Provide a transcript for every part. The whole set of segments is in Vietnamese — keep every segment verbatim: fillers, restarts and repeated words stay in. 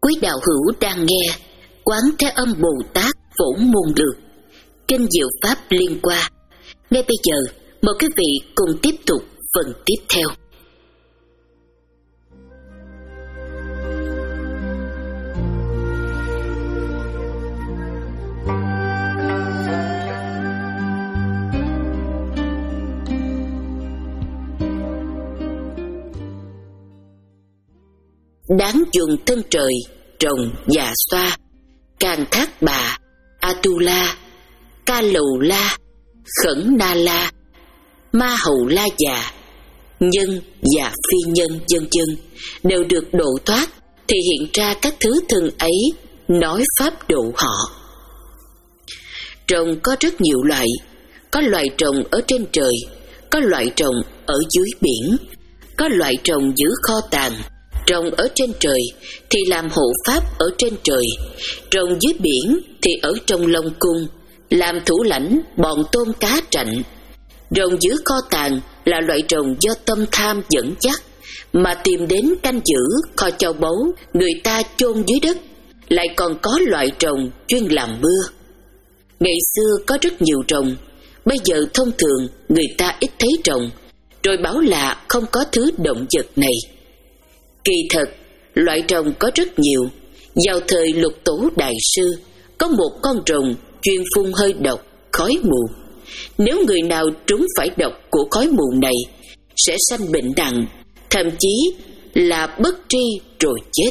Quý đạo hữu đang nghe Quán Thế Âm Bồ Tát Phổ Môn Lược, Kinh Diệu Pháp Liên Hoa. Ngay bây giờ, mời quý vị cùng tiếp tục phần tiếp theo. Đáng dùng thân trời, trồng và xoa, Can Thác Bà, Atula, Ca Lầu La, Khẩn Na La, Ma Hầu La Già, nhân và phi nhân vân vân đều được độ thoát, thì hiện ra các thứ thân ấy nói pháp độ họ. Trồng có rất nhiều loại, có loại trồng ở trên trời, có loại trồng ở dưới biển, có loại trồng giữ kho tàng. Trồng ở trên trời thì làm hộ pháp ở trên trời, trồng dưới biển thì ở trong Long Cung, làm thủ lãnh bọn tôm cá trạnh. Trồng giữ kho tàng là loại trồng do tâm tham dẫn dắt mà tìm đến canh giữ kho châu báu người ta chôn dưới đất. Lại còn có loại trồng chuyên làm mưa. Ngày xưa có rất nhiều trồng, bây giờ thông thường người ta ít thấy trồng, rồi bảo là không có thứ động vật này. Kỳ thật, loại rồng có rất nhiều. Vào thời Lục Tổ Đại Sư, có một con rồng chuyên phun hơi độc, khói mù. Nếu người nào trúng phải độc của khói mù này, sẽ sanh bệnh nặng, thậm chí là bất tri rồi chết.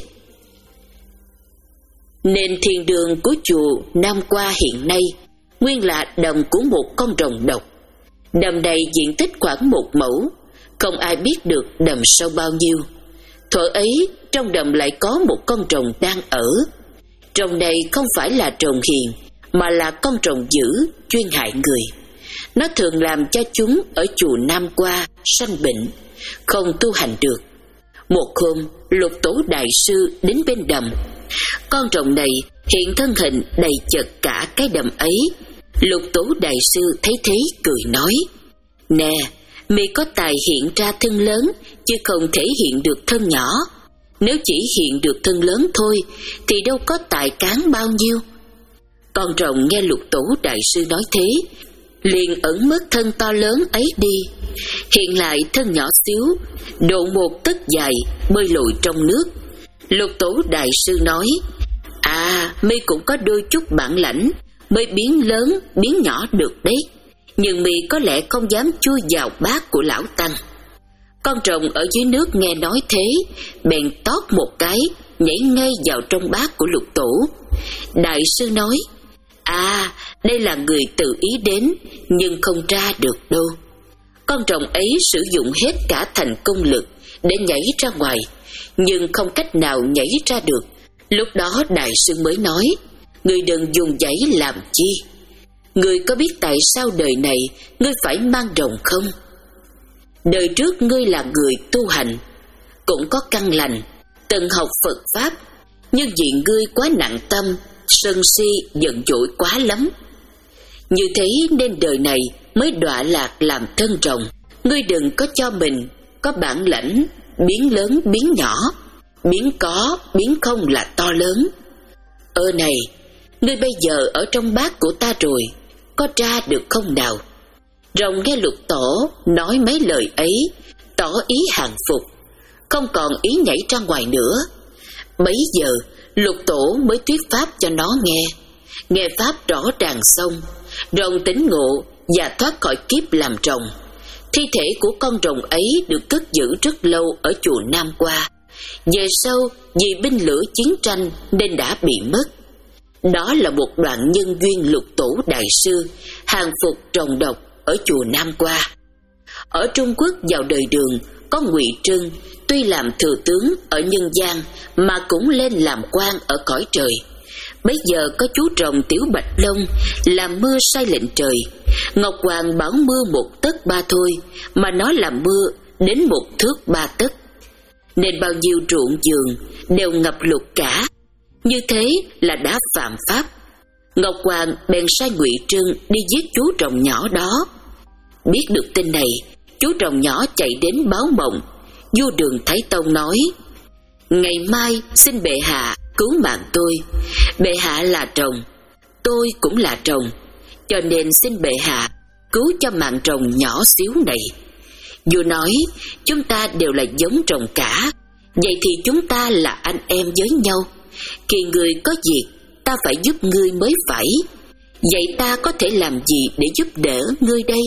Nền thiền đường của chùa Nam Qua hiện nay nguyên là đầm của một con rồng độc. Đầm này diện tích khoảng một mẫu, không ai biết được đầm sâu bao nhiêu. Thuở ấy trong đầm lại có một con rồng đang ở. Rồng này không phải là rồng hiền, mà là con rồng dữ chuyên hại người. Nó thường làm cho chúng ở chùa Nam Qua sanh bệnh, không tu hành được. Một hôm Lục Tổ Đại Sư đến bên đầm. Con rồng này hiện thân hình đầy chật cả cái đầm ấy. Lục Tổ Đại Sư thấy thế cười nói: "Nè, mi có tài hiện ra thân lớn, chứ không thể hiện được thân nhỏ. Nếu chỉ hiện được thân lớn thôi, thì đâu có tài cán bao nhiêu." Con rồng nghe Lục Tổ Đại Sư nói thế, liền ẩn mất thân to lớn ấy đi, hiện lại thân nhỏ xíu, độ một tấc dài, bơi lội trong nước. Lục Tổ Đại Sư nói: "À, mi cũng có đôi chút bản lãnh, mới biến lớn biến nhỏ được đấy. Nhưng mi có lẽ không dám chui vào bát của lão tăng." Con rồng ở dưới nước nghe nói thế, bèn tót một cái, nhảy ngay vào trong bát của Lục Tổ. Đại Sư nói: "À, đây là người tự ý đến, nhưng không ra được đâu." Con rồng ấy sử dụng hết cả thành công lực để nhảy ra ngoài, nhưng không cách nào nhảy ra được. Lúc đó Đại Sư mới nói: "Ngươi đừng dùng giấy làm chi? Ngươi có biết tại sao đời này ngươi phải mang rồng không? Đời trước ngươi là người tu hành, cũng có căn lành, từng học Phật Pháp, nhưng vì ngươi quá nặng tâm, sân si giận dỗi quá lắm. Như thế nên đời này mới đọa lạc làm thân rồng. Ngươi đừng có cho mình có bản lãnh biến lớn biến nhỏ, biến có biến không là to lớn. Ơ này, ngươi bây giờ ở trong bát của ta rồi, có ra được không nào?" Rồng nghe Lục Tổ nói mấy lời ấy, tỏ ý hàng phục, không còn ý nhảy ra ngoài nữa. Bấy giờ Lục Tổ mới thuyết pháp cho nó nghe. Nghe pháp rõ ràng xong, rồng tỉnh ngộ và thoát khỏi kiếp làm rồng. Thi thể của con rồng ấy được cất giữ rất lâu ở chùa Nam Qua. Về sau vì binh lửa chiến tranh nên đã bị mất. Đó là một đoạn nhân duyên Lục Tổ Đại Sư hàng phục rồng độc ở chùa Nam Qua. Ở Trung Quốc vào đời Đường có Ngụy Trưng, tuy làm thừa tướng ở nhân gian mà cũng lên làm quan ở cõi trời. Bây giờ có chú rồng Tiểu Bạch Long làm mưa sai lệnh trời. Ngọc Hoàng bảo mưa một tấc ba thôi, mà nó làm mưa đến một thước ba tấc, nên bao nhiêu ruộng vườn đều ngập lụt cả. Như thế là đã phạm pháp. Ngọc Hoàng bèn sai Ngụy Trưng đi giết chú rồng nhỏ đó. Biết được tin này, chú rồng nhỏ chạy đến báo mộng. Vua Đường Thái Tông nói: "Ngày mai xin bệ hạ cứu mạng tôi. Bệ hạ là rồng, tôi cũng là rồng, cho nên xin bệ hạ cứu cho mạng rồng nhỏ xíu này. Vua nói, chúng ta đều là giống rồng cả, vậy thì chúng ta là anh em với nhau. Khi ngươi có việc, ta phải giúp ngươi mới phải. Vậy ta có thể làm gì để giúp đỡ ngươi đây?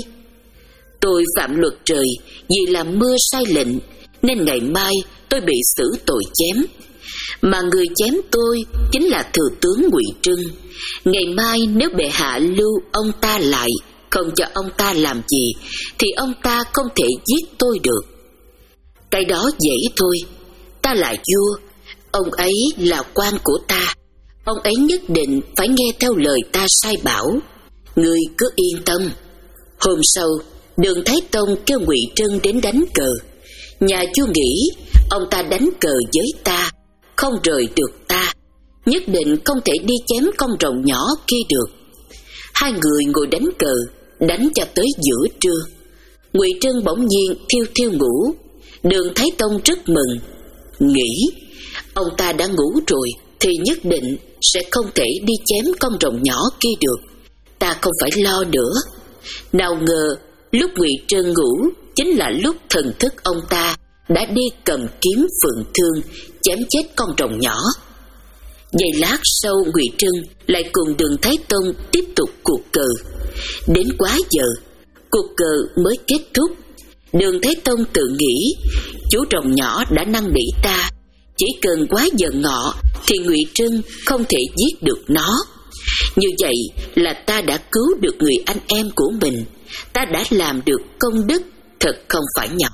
Tôi phạm luật trời vì làm mưa sai lệnh, nên ngày mai tôi bị xử tội chém. Mà người chém tôi chính là thừa tướng Ngụy Trưng. Ngày mai nếu bệ hạ lưu ông ta lại, không cho ông ta làm gì, thì ông ta không thể giết tôi được. Cái đó dễ thôi. Ta là vua, ông ấy là quan của ta, ông ấy nhất định phải nghe theo lời ta sai bảo. Ngươi cứ yên tâm. Hôm sau, Đường Thái Tông kêu Ngụy Trưng đến đánh cờ. Nhà vua nghĩ ông ta đánh cờ với ta, không rời được ta, nhất định không thể đi chém con rồng nhỏ kia được. Hai người ngồi đánh cờ, đánh cho tới giữa trưa. Ngụy Trưng bỗng nhiên thiêu thiêu ngủ. Đường Thái Tông rất mừng, nghĩ ông ta đã ngủ rồi thì nhất định sẽ không thể đi chém con rồng nhỏ kia được, ta không phải lo nữa. Nào ngờ lúc Ngụy Trưng ngủ chính là lúc thần thức ông ta đã đi cầm kiếm phượng thương chém chết con rồng nhỏ. Giây lát sau, Ngụy Trưng lại cùng Đường Thái Tông tiếp tục cuộc cờ. Đến quá giờ, cuộc cờ mới kết thúc. Đường Thái Tông tự nghĩ chú rồng nhỏ đã năn nỉ ta, chỉ cần quá giờ ngọ thì Ngụy Trưng không thể giết được nó. Như vậy là ta đã cứu được người anh em của mình, ta đã làm được công đức thật không phải nhỏ.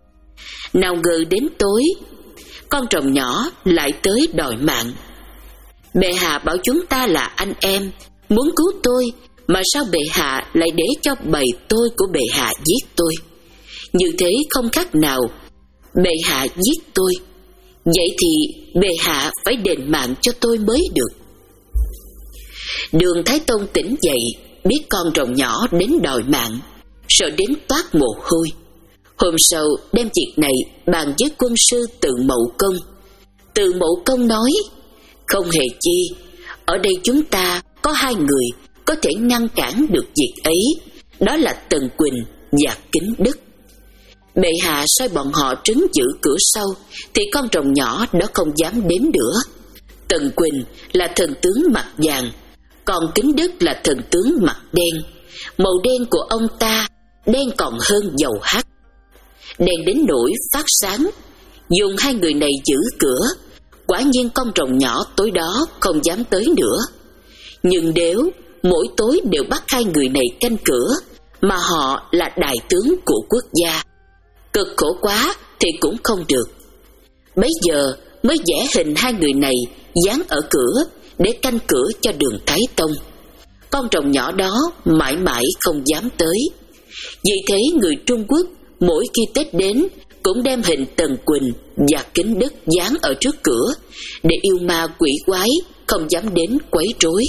Nào ngờ đến tối, con rồng nhỏ lại tới đòi mạng. Bệ hạ bảo chúng ta là anh em, muốn cứu tôi, mà sao bệ hạ lại để cho bầy tôi của bệ hạ giết tôi? Như thế không khác nào bệ hạ giết tôi. Vậy thì bệ hạ phải đền mạng cho tôi mới được. Đường Thái Tông tỉnh dậy, biết con rồng nhỏ đến đòi mạng, sợ đến toát mồ hôi. Hôm sau đem việc này bàn với quân sư Từ Mậu Công. Từ Mậu Công nói, không hề chi, ở đây chúng ta có hai người có thể ngăn cản được việc ấy, đó là Tần Quỳnh và Kính Đức. Bệ hạ sai bọn họ trấn giữ cửa sau, thì con rồng nhỏ đó không dám đến nữa. Tần Quỳnh là thần tướng mặt vàng, còn Kính Đức là thần tướng mặt đen. Màu đen của ông ta đen còn hơn dầu hắt, đèn đến nỗi phát sáng. Dùng hai người này giữ cửa, quả nhiên con rồng nhỏ tối đó không dám tới nữa. Nhưng nếu mỗi tối đều bắt hai người này canh cửa, mà họ là đại tướng của quốc gia, cực khổ quá thì cũng không được. Bấy giờ mới vẽ hình hai người này dán ở cửa để canh cửa cho Đường Thái Tông. Con rồng nhỏ đó mãi mãi không dám tới. Vì thế người Trung Quốc mỗi khi Tết đến cũng đem hình Tần Quỳnh và Kính Đức dán ở trước cửa, để yêu ma quỷ quái không dám đến quấy rối.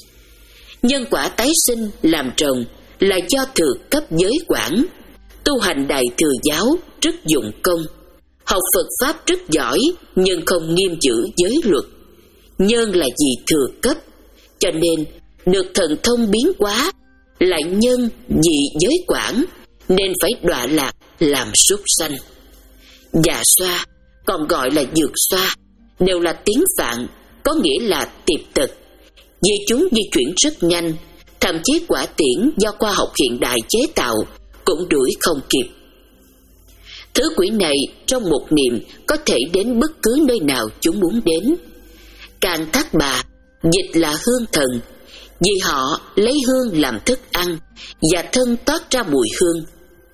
Nhân quả tái sinh làm rồng là do thừa cấp giới quản. Tu hành Đại Thừa giáo rất dụng công, học Phật Pháp rất giỏi nhưng không nghiêm giữ giới luật. Nhân là gì thừa cấp, cho nên được thần thông biến hóa, lại nhân vì giới quản nên phải đọa lạc làm súc sanh. Dạ xoa, còn gọi là dược xoa, đều là tiếng Phạn, có nghĩa là tiệp tật. Vì chúng di chuyển rất nhanh, thậm chí quả tiễn do khoa học hiện đại chế tạo cũng đuổi không kịp. Thứ quỷ này trong một niệm có thể đến bất cứ nơi nào chúng muốn đến. Can Thác Bà dịch là hương thần, vì họ lấy hương làm thức ăn và thân toát ra mùi hương.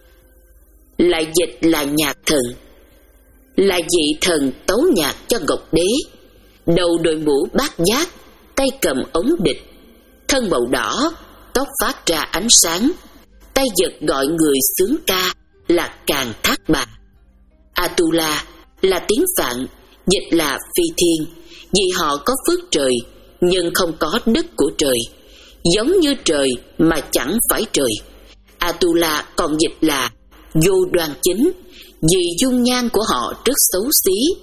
Lại dịch là nhạc thần, là dị thần tấu nhạc cho Ngọc Đế. Đầu đội mũ bát giác, tay cầm ống địch, thân màu đỏ, tóc phát ra ánh sáng, tay giật gọi người sướng ca là Càn Thác Bà. Atula là tiếng Phạn, dịch là phi thiên, vì họ có phước trời nhưng không có đức của trời, giống như trời mà chẳng phải trời. Atula còn dịch là vô đoan chính, vì dung nhan của họ rất xấu xí,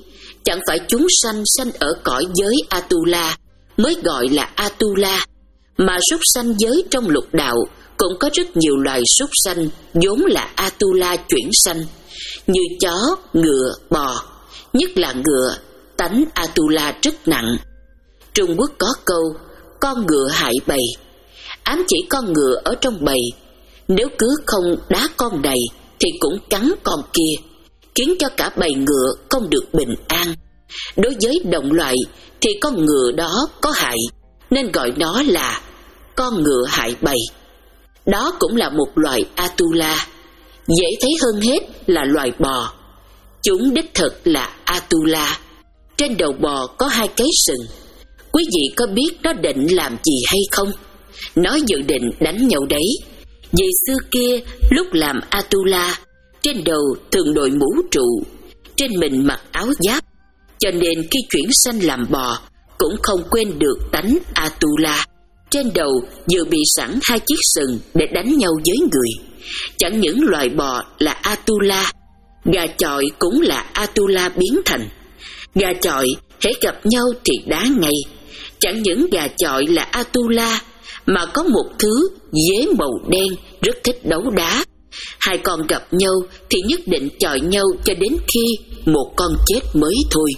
Chẳng phải chúng sanh sanh ở cõi giới Atula mới gọi là Atula, mà súc sanh giới trong lục đạo cũng có rất nhiều loài súc sanh vốn là Atula chuyển sanh, như chó, ngựa, bò. Nhất là ngựa, tánh Atula rất nặng. Trung Quốc có câu con ngựa hại bầy, ám chỉ con ngựa ở trong bầy, nếu cứ không đá con này thì cũng cắn con kia, khiến cho cả bầy ngựa không được bình an. Đối với động loại thì con ngựa đó có hại, nên gọi nó là con ngựa hại bầy. Đó cũng là một loài Atula. Dễ thấy hơn hết là loài bò. Chúng đích thực là Atula. Trên đầu bò có hai cái sừng. Quý vị có biết nó định làm gì hay không? Nó dự định đánh nhau đấy. Vì xưa kia lúc làm Atula, trên đầu thường đội mũ trụ, trên mình mặc áo giáp, cho nên khi chuyển sanh làm bò cũng không quên được tánh Atula. Trên đầu vừa bị sẵn hai chiếc sừng để đánh nhau với người. Chẳng những loài bò là Atula, gà chọi cũng là Atula biến thành. Gà chọi hễ gặp nhau thì đá ngay. Chẳng những gà chọi là Atula, mà có một thứ dế màu đen rất thích đấu đá. Hai con gặp nhau thì nhất định chọi nhau cho đến khi một con chết mới thôi.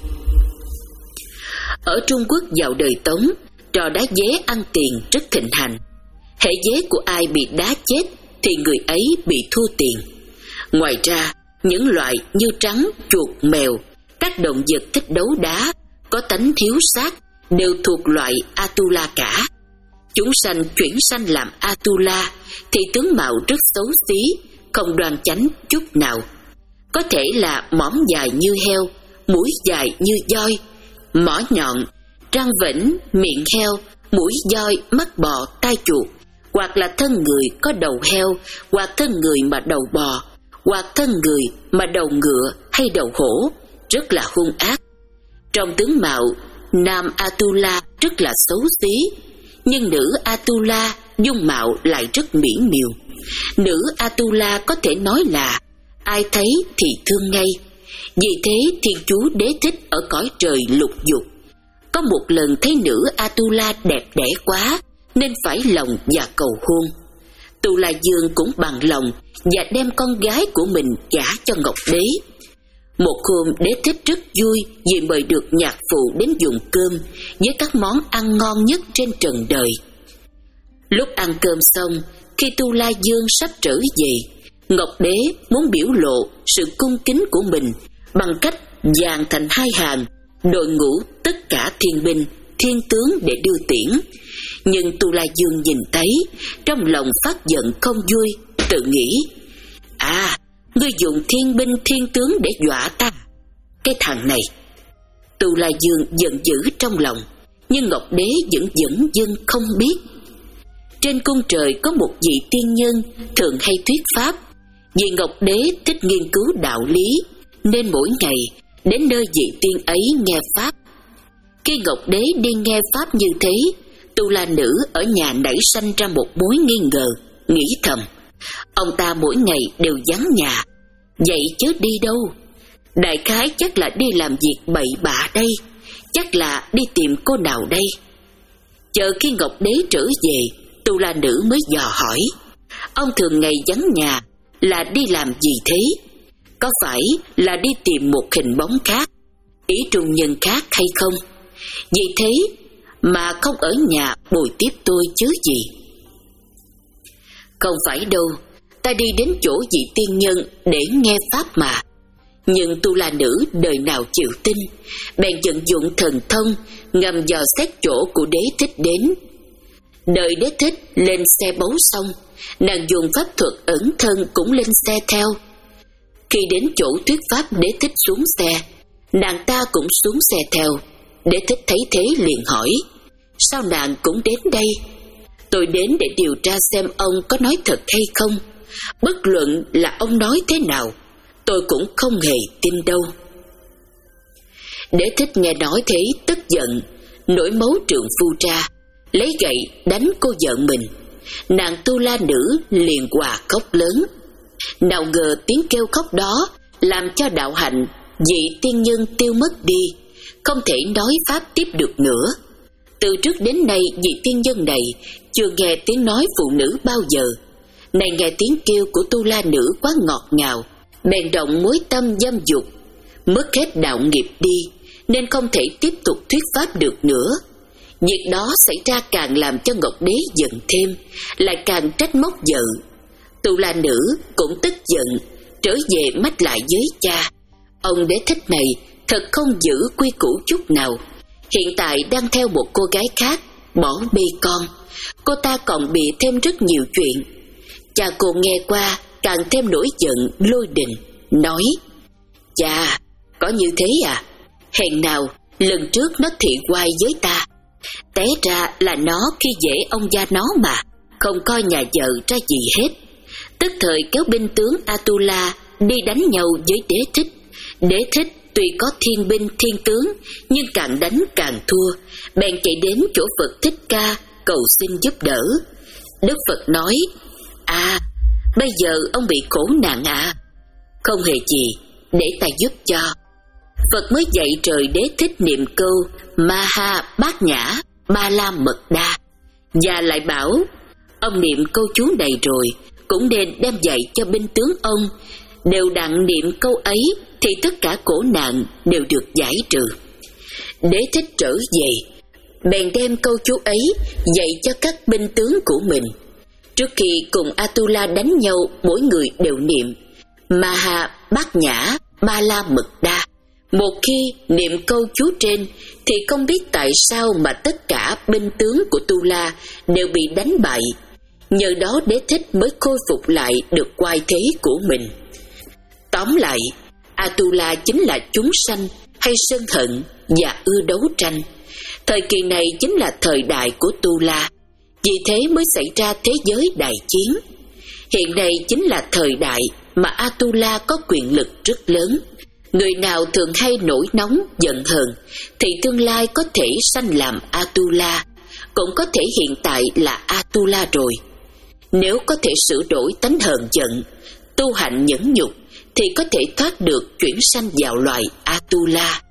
Ở Trung Quốc vào đời Tống, trò đá dế ăn tiền rất thịnh hành. Hễ dế của ai bị đá chết thì người ấy bị thua tiền. Ngoài ra, những loại như trắng, chuột, mèo, các động vật thích đấu đá, có tánh thiếu sát, đều thuộc loại Atula cả. Chúng sanh chuyển sanh làm Atula thì tướng mạo rất xấu xí, không đoan chánh chút nào. Có thể là mõm dài như heo, mũi dài như voi, mỏ nhọn, răng vĩnh, miệng heo, mũi voi, mắt bò, tai chuột, hoặc là thân người có đầu heo, hoặc thân người mà đầu bò, hoặc thân người mà đầu ngựa hay đầu hổ, rất là hung ác. Trong tướng mạo, nam Atula rất là xấu xí, nhưng nữ Atula dung mạo lại rất mỹ miều. Nữ Atula có thể nói là ai thấy thì thương ngay. Vì thế Thiên Chúa Đế Thích ở cõi trời lục dục, có một lần thấy nữ Atula đẹp đẽ quá nên phải lòng và cầu hôn. Tu La Dương cũng bằng lòng và đem con gái của mình gả cho Ngọc Đế. Một hôm Đế Thích rất vui vì mời được nhạc phụ đến dùng cơm với các món ăn ngon nhất trên trần đời. Lúc ăn cơm xong, khi Tu La Dương sắp trở về, Ngọc Đế muốn biểu lộ sự cung kính của mình bằng cách dàn thành hai hàng, đội ngũ tất cả thiên binh, thiên tướng để đưa tiễn. Nhưng Tu La Dương nhìn thấy, trong lòng phát giận không vui, tự nghĩ: À, ngươi dùng thiên binh thiên tướng để dọa ta, cái thằng này. Tu La Dương giận dữ trong lòng, nhưng Ngọc Đế vẫn dửng dưng không biết. Trên cung trời có một vị tiên nhân thường hay thuyết pháp. Vì Ngọc Đế thích nghiên cứu đạo lý, nên mỗi ngày đến nơi vị tiên ấy nghe pháp. Khi Ngọc Đế đi nghe pháp như thế, Tu La Nữ ở nhà nảy sanh ra một mối nghi ngờ, nghĩ thầm: ông ta mỗi ngày đều vắng nhà, vậy chứ đi đâu? Đại khái chắc là đi làm việc bậy bạ đây, chắc là đi tìm cô nào đây. Chờ khi Ngọc Đế trở về, Tu La Nữ mới dò hỏi: ông thường ngày vắng nhà là đi làm gì thế? Có phải là đi tìm một hình bóng khác, ý trung nhân khác hay không? Vì thế mà không ở nhà bồi tiếp tôi chứ gì? Không phải đâu, ta đi đến chỗ vị tiên nhân để nghe pháp mà. Nhưng Tu La Nữ đời nào chịu tin, bèn vận dụng thần thông ngầm dò xét chỗ của Đế Thích đến. Đợi Đế Thích lên xe báu xong, nàng dùng pháp thuật ẩn thân cũng lên xe theo. Khi đến chỗ thuyết pháp Đế Thích xuống xe, nàng ta cũng xuống xe theo. Đế Thích thấy thế liền hỏi: sao nàng cũng đến đây? Tôi đến để điều tra xem ông có nói thật hay không. Bất luận là ông nói thế nào, tôi cũng không hề tin đâu. Đế Thích nghe nói thế tức giận, nổi máu trượng phu ra, lấy gậy đánh cô vợ mình. Nàng Tu La Nữ liền òa khóc lớn. Nào ngờ tiếng kêu khóc đó làm cho đạo hạnh vị tiên nhân tiêu mất đi, không thể nói pháp tiếp được nữa. Từ trước đến nay vị tiên nhân này chưa nghe tiếng nói phụ nữ bao giờ. Này nghe tiếng kêu của tu la nữ quá ngọt ngào, bèn động mối tâm dâm dục, mất hết đạo nghiệp đi, nên không thể tiếp tục thuyết pháp được nữa. Việc đó xảy ra càng làm cho Ngọc Đế giận thêm, lại càng trách móc vợ. Tu la nữ cũng tức giận, trở về mách lại với cha. Ông Đế Thích này thật không giữ quy củ chút nào, hiện tại đang theo một cô gái khác, bỏ bê con. Cô ta còn bị thêm rất nhiều chuyện. Cha cô nghe qua càng thêm nổi giận lôi đình, nói: Cha, có như thế à? Hèn nào lần trước nó thị oai với ta, té ra là nó khi dễ ông gia nó mà, không coi nhà vợ ra gì hết. Tức thời kéo binh tướng Atula đi đánh nhau với Đế Thích. Đế Thích tuy có thiên binh thiên tướng, nhưng càng đánh càng thua, bèn chạy đến chỗ Phật Thích Ca cầu xin giúp đỡ. Đức Phật nói: À, bây giờ ông bị khổ nạn à? Không hề gì, để ta giúp cho. Phật mới dạy trời Đế Thích niệm câu Maha Bát Nhã Ba La Mật Đa, và lại bảo ông niệm câu chú này rồi cũng nên đem dạy cho binh tướng ông. Đều đặn niệm câu ấy thì tất cả khổ nạn đều được giải trừ. Đế Thích trở về, bèn đem câu chú ấy dạy cho các binh tướng của mình. Trước khi cùng Atula đánh nhau, mỗi người đều niệm Maha Bát Nhã Ba La Mật Đa. Một khi niệm câu chú trên thì không biết tại sao mà tất cả binh tướng của Tu La đều bị đánh bại. Nhờ đó Đế Thích mới khôi phục lại được oai thế của mình. Tóm lại, Atula chính là chúng sanh hay sân hận và ưa đấu tranh. Thời kỳ này chính là thời đại của Tu La, vì thế mới xảy ra thế giới đại chiến. Hiện nay chính là thời đại mà Atula có quyền lực rất lớn. Người nào thường hay nổi nóng, giận hờn thì tương lai có thể sanh làm Atula, cũng có thể hiện tại là Atula rồi. Nếu có thể sửa đổi tánh hờn giận, tu hạnh nhẫn nhục thì có thể thoát được chuyển sanh vào loài Atula.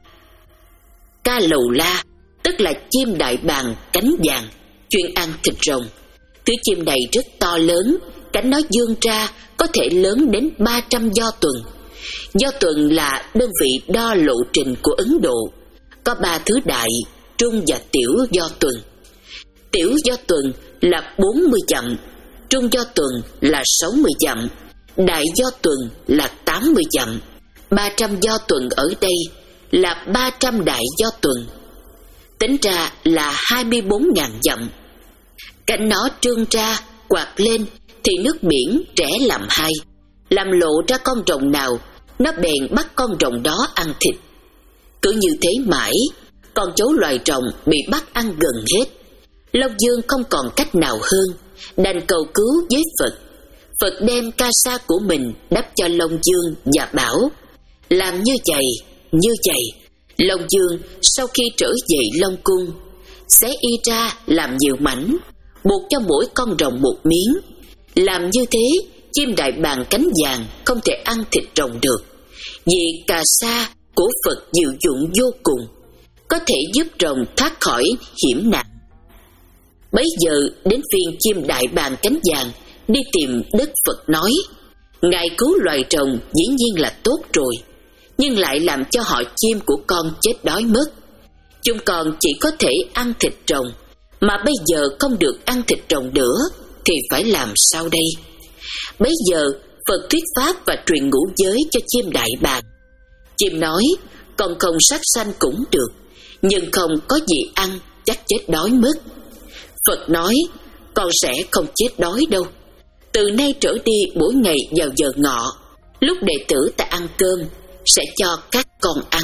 Ca Lầu La tức là chim đại bàng cánh vàng, chuyên ăn thịt rồng. Thứ chim này rất to lớn, cánh nó vươn ra có thể lớn đến ba trăm do tuần. Do tuần là đơn vị đo lộ trình của Ấn Độ, có ba thứ đại, trung và tiểu do tuần. Tiểu do tuần là bốn mươi dặm, trung do tuần là sáu mươi dặm, đại do tuần là tám mươi dặm. ba trăm do tuần ở đây là ba trăm đại do tuần, tính ra là hai mươi bốn nghìn dặm. Cánh nó trương ra, quạt lên thì nước biển trẻ làm hai, làm lộ ra con rồng nào, nó bèn bắt con rồng đó ăn thịt. Cứ như thế mãi, con cháu loài rồng bị bắt ăn gần hết. Long Dương không còn cách nào hơn, đành cầu cứu với Phật. Phật đem ca sa của mình đắp cho Long Dương và bảo: làm như vậy, như vậy. Long Dương sau khi trở về Long Cung, xé y ra làm nhiều mảnh, buộc cho mỗi con rồng một miếng. Làm như thế, chim đại bàng cánh vàng không thể ăn thịt rồng được, vì cà sa của Phật diệu dụng vô cùng, có thể giúp rồng thoát khỏi hiểm nạn. Bấy giờ đến phiên chim đại bàng cánh vàng đi tìm Đức Phật nói: Ngài cứu loài rồng dĩ nhiên là tốt rồi, nhưng lại làm cho họ chim của con chết đói mất. Chúng con chỉ có thể ăn thịt rồng, mà bây giờ không được ăn thịt rồng nữa, thì phải làm sao đây? Bấy giờ Phật thuyết pháp và truyền ngũ giới cho chim đại bàng. Chim nói: con không sát sanh cũng được, nhưng không có gì ăn chắc chết đói mất. Phật nói: con sẽ không chết đói đâu. Từ nay trở đi mỗi ngày vào giờ ngọ, lúc đệ tử ta ăn cơm, sẽ cho các con ăn.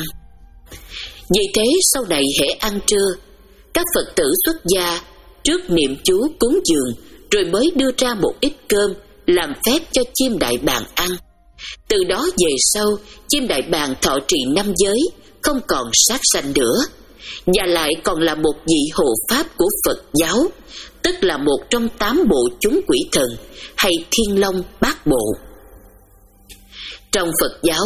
Vì thế sau này hễ ăn trưa, các Phật tử xuất gia trước niệm chú cúng dường, rồi mới đưa ra một ít cơm làm phép cho chim đại bàng ăn. Từ đó về sau, chim đại bàng thọ trì năm giới, không còn sát sanh nữa, và lại còn là một vị hộ pháp của Phật giáo, tức là một trong tám bộ chúng quỷ thần hay Thiên Long Bát Bộ. Trong Phật giáo,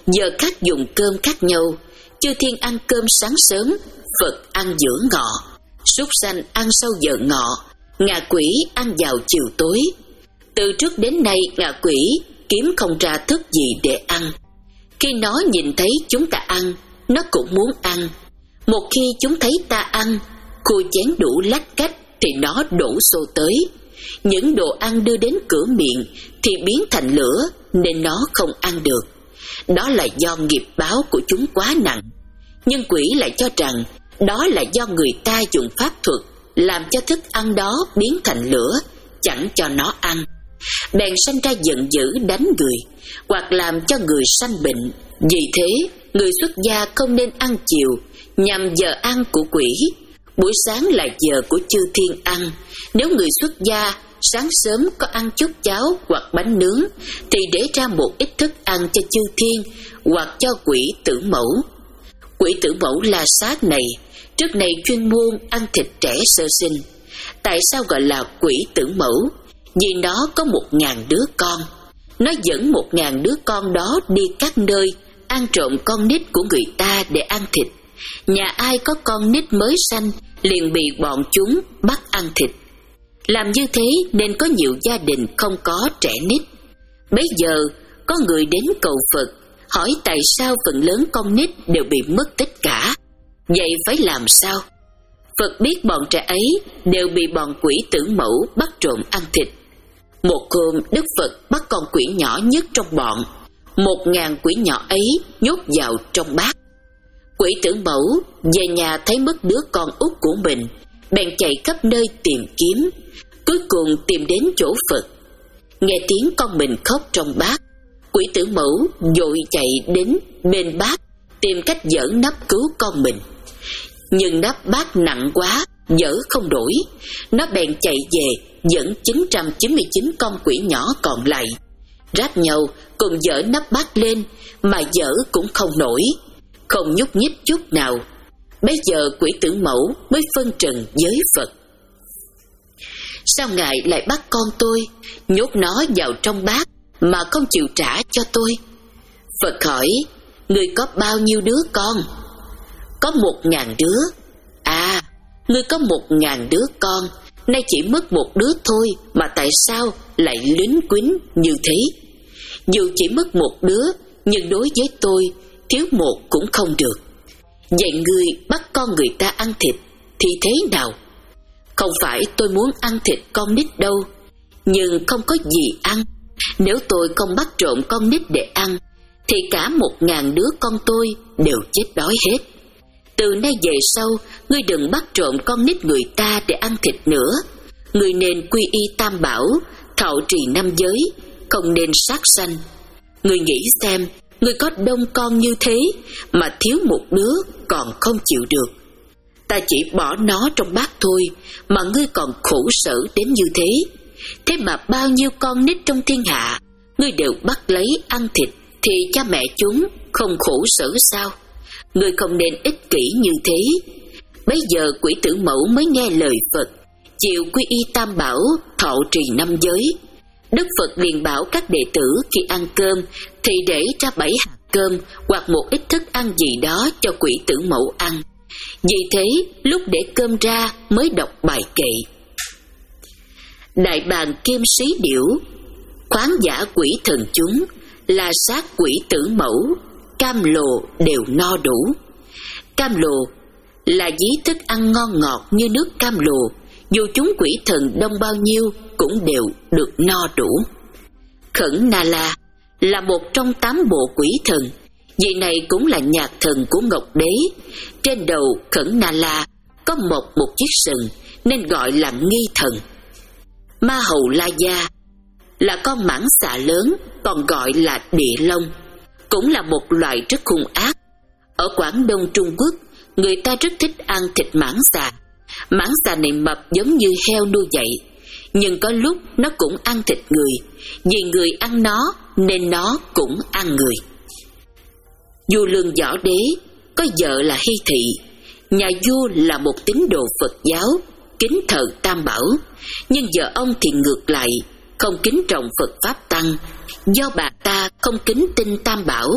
Giờ khác dùng cơm khác nhau. Chư thiên ăn cơm sáng sớm, Phật ăn giữa ngọ, súc sanh ăn sau giờ ngọ, ngạ quỷ ăn vào chiều tối. Từ trước đến nay ngạ quỷ kiếm không ra thức gì để ăn. Khi nó nhìn thấy chúng ta ăn, nó cũng muốn ăn. Một khi chúng thấy ta ăn, khui chén đủ lách cách thì nó đổ xô tới. Những đồ ăn đưa đến cửa miệng thì biến thành lửa nên nó không ăn được. Đó là do nghiệp báo của chúng quá nặng. Nhưng quỷ lại cho rằng đó là do người ta dùng pháp thuật làm cho thức ăn đó biến thành lửa, chẳng cho nó ăn. Bèn sanh ra giận dữ đánh người, hoặc làm cho người sanh bệnh. Vì thế, người xuất gia không nên ăn chiều, nhằm giờ ăn của quỷ. Buổi sáng là giờ của chư thiên ăn. Nếu người xuất gia sáng sớm có ăn chút cháo hoặc bánh nướng, thì để ra một ít thức ăn cho chư thiên hoặc cho quỷ tử mẫu. Quỷ tử mẫu La Sát này trước này chuyên môn ăn thịt trẻ sơ sinh. Tại sao gọi là quỷ tử mẫu? Vì nó có một ngàn đứa con. Nó dẫn một ngàn đứa con đó đi các nơi, ăn trộm con nít của người ta để ăn thịt. Nhà ai có con nít mới sanh liền bị bọn chúng bắt ăn thịt. Làm như thế nên có nhiều gia đình không có trẻ nít. Bấy giờ có người đến cầu Phật, hỏi tại sao phần lớn con nít đều bị mất tích cả. Vậy phải làm sao? Phật biết bọn trẻ ấy đều bị bọn quỷ tử mẫu bắt trộm ăn thịt. Một hôm Đức Phật bắt con quỷ nhỏ nhất trong bọn. Một ngàn quỷ nhỏ ấy nhốt vào trong bát. Quỷ tử mẫu về nhà thấy mất đứa con út của mình, bèn chạy khắp nơi tìm kiếm. Cuối cùng tìm đến chỗ Phật. Nghe tiếng con mình khóc trong bát, quỷ tử mẫu vội chạy đến bên bát tìm cách dỡ nắp cứu con mình. Nhưng nắp bát nặng quá, dỡ không nổi. Nó bèn chạy về dẫn chín trăm chín mươi chín con quỷ nhỏ còn lại, ráp nhau cùng dỡ nắp bát lên, mà dỡ cũng không nổi, không nhúc nhích chút nào. Bây giờ quỷ tử mẫu mới phân trần với Phật: sao Ngài lại bắt con tôi, nhốt nó vào trong bát mà không chịu trả cho tôi? Phật hỏi: ngươi có bao nhiêu đứa con? Có một ngàn đứa. À, ngươi có một ngàn đứa con, nay chỉ mất một đứa thôi mà tại sao lại lính quýnh như thế? Dù chỉ mất một đứa, nhưng đối với tôi thiếu một cũng không được. Vậy ngươi bắt con người ta ăn thịt thì thế nào? Không phải tôi muốn ăn thịt con nít đâu, nhưng không có gì ăn. Nếu tôi không bắt trộm con nít để ăn, thì cả một ngàn đứa con tôi đều chết đói hết. Từ nay về sau, ngươi đừng bắt trộm con nít người ta để ăn thịt nữa. Ngươi nên quy y tam bảo, thọ trì năm giới, không nên sát sanh. Ngươi nghĩ xem, ngươi có đông con như thế mà thiếu một đứa còn không chịu được. Ta chỉ bỏ nó trong bát thôi mà ngươi còn khổ sở đến như thế. Thế mà bao nhiêu con nít trong thiên hạ ngươi đều bắt lấy ăn thịt, thì cha mẹ chúng không khổ sở sao? Ngươi không nên ích kỷ như thế. Bây giờ quỷ tử mẫu mới nghe lời Phật, chịu quy y tam bảo, thọ trì năm giới. Đức Phật liền bảo các đệ tử khi ăn cơm thì để ra bảy hạt cơm hoặc một ít thức ăn gì đó cho quỷ tử mẫu ăn. Vì thế lúc để cơm ra mới đọc bài kệ: đại bàng kim sĩ điểu, khoáng giả quỷ thần chúng, là sát quỷ tử mẫu, cam lồ đều no đủ. Cam lồ là ví thức ăn ngon ngọt như nước cam lồ, dù chúng quỷ thần đông bao nhiêu cũng đều được no đủ. Khẩn Na La là một trong tám bộ quỷ thần. Vị này cũng là nhạc thần của Ngọc Đế. Trên đầu Khẩn Na La có mọc một chiếc sừng nên gọi là nghi thần. Ma Hầu La Gia là con mãng xà lớn, còn gọi là địa long, cũng là một loài rất hung ác. Ở Quảng Đông Trung Quốc, người ta rất thích ăn thịt mãng xà. Mãng xà này mập giống như heo nuôi vậy, nhưng có lúc nó cũng ăn thịt người. Vì người ăn nó nên nó cũng ăn người. Vua Lương Võ Đế có vợ là Hy Thị. Nhà vua là một tín đồ Phật giáo, kính thờ Tam Bảo, nhưng vợ ông thì ngược lại, không kính trọng Phật Pháp Tăng. Do bà ta không kính tin Tam Bảo